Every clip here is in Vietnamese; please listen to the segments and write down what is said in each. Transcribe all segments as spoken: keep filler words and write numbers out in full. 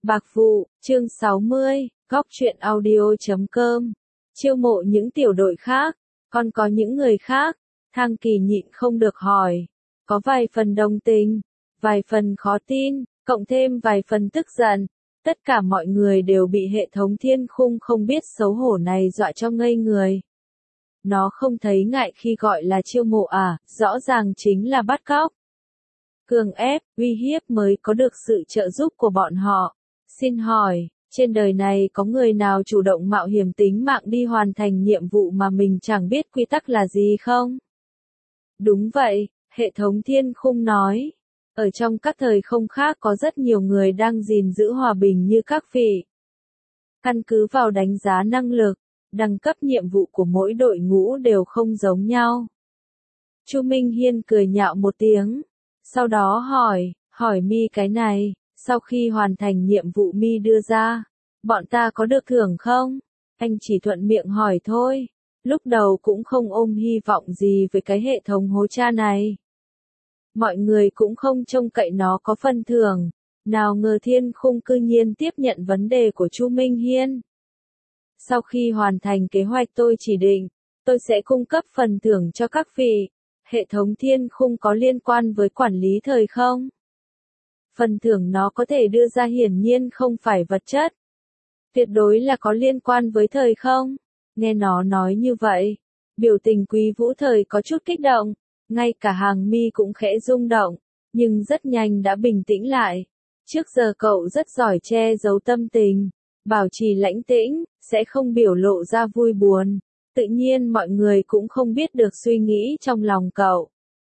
Bạc vụ, chương sáu mươi, góc truyện audio chấm com. Chiêu mộ những tiểu đội khác, còn có những người khác. Thang Kỳ nhịn không được hỏi. Có vài phần đồng tình, vài phần khó tin, cộng thêm vài phần tức giận. Tất cả mọi người đều bị hệ thống thiên khung không biết xấu hổ này dọa cho ngây người. Nó không thấy ngại khi gọi là chiêu mộ à, rõ ràng chính là bắt cóc. Cường ép, uy hiếp mới có được sự trợ giúp của bọn họ. Xin hỏi, trên đời này có người nào chủ động mạo hiểm tính mạng đi hoàn thành nhiệm vụ mà mình chẳng biết quy tắc là gì không? Đúng vậy, hệ thống thiên khung nói. Ở trong các thời không khác có rất nhiều người đang gìn giữ hòa bình như các vị. Căn cứ vào đánh giá năng lực, đẳng cấp nhiệm vụ của mỗi đội ngũ đều không giống nhau. Chu Minh Hiên cười nhạo một tiếng, sau đó hỏi, hỏi mi cái này, sau khi hoàn thành nhiệm vụ mi đưa ra, bọn ta có được thưởng không? Anh chỉ thuận miệng hỏi thôi, lúc đầu cũng không ôm hy vọng gì với cái hệ thống hố cha này. Mọi người cũng không trông cậy nó có phần thưởng, nào ngờ thiên khung cư nhiên tiếp nhận vấn đề của Chu Minh Hiên. Sau khi hoàn thành kế hoạch tôi chỉ định, tôi sẽ cung cấp phần thưởng cho các vị. Hệ thống thiên khung có liên quan với quản lý thời không? Phần thưởng nó có thể đưa ra hiển nhiên không phải vật chất. Tuyệt đối là có liên quan với thời không? Nghe nó nói như vậy, biểu tình Quý Vũ Thời có chút kích động, ngay cả hàng mi cũng khẽ rung động, nhưng rất nhanh đã bình tĩnh lại. Trước giờ cậu rất giỏi che giấu tâm tình, bảo trì lãnh tĩnh, sẽ không biểu lộ ra vui buồn. Tự nhiên mọi người cũng không biết được suy nghĩ trong lòng cậu.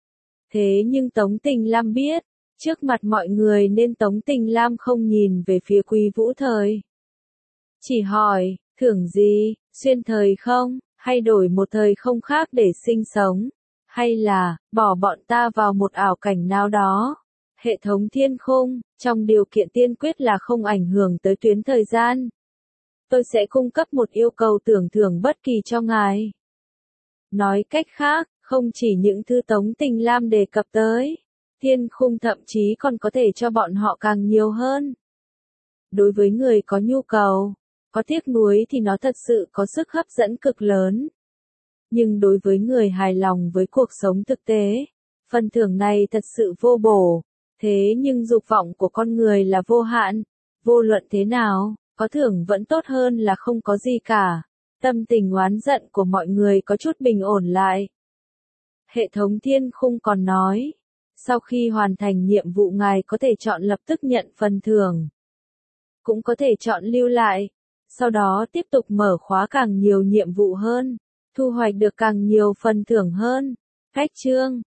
Thế nhưng Tống Tình Lam biết, trước mặt mọi người nên Tống Tình Lam không nhìn về phía Quý Vũ Thời. Chỉ hỏi, thưởng gì, xuyên thời không, hay đổi một thời không khác để sinh sống, hay là, bỏ bọn ta vào một ảo cảnh nào đó. Hệ thống thiên khung, trong điều kiện tiên quyết là không ảnh hưởng tới tuyến thời gian. Tôi sẽ cung cấp một yêu cầu tưởng thưởng bất kỳ cho ngài. Nói cách khác, không chỉ những thứ Tống Tình Lam đề cập tới, thiên khung thậm chí còn có thể cho bọn họ càng nhiều hơn. Đối với người có nhu cầu, có tiếc nuối thì nó thật sự có sức hấp dẫn cực lớn. Nhưng đối với người hài lòng với cuộc sống thực tế, phần thưởng này thật sự vô bổ. Thế nhưng dục vọng của con người là vô hạn, vô luận thế nào, có thưởng vẫn tốt hơn là không có gì cả. Tâm tình oán giận của mọi người có chút bình ổn lại. Hệ thống thiên khung còn nói, sau khi hoàn thành nhiệm vụ ngài có thể chọn lập tức nhận phần thưởng. Cũng có thể chọn lưu lại, sau đó tiếp tục mở khóa càng nhiều nhiệm vụ hơn, thu hoạch được càng nhiều phần thưởng hơn. Cách chương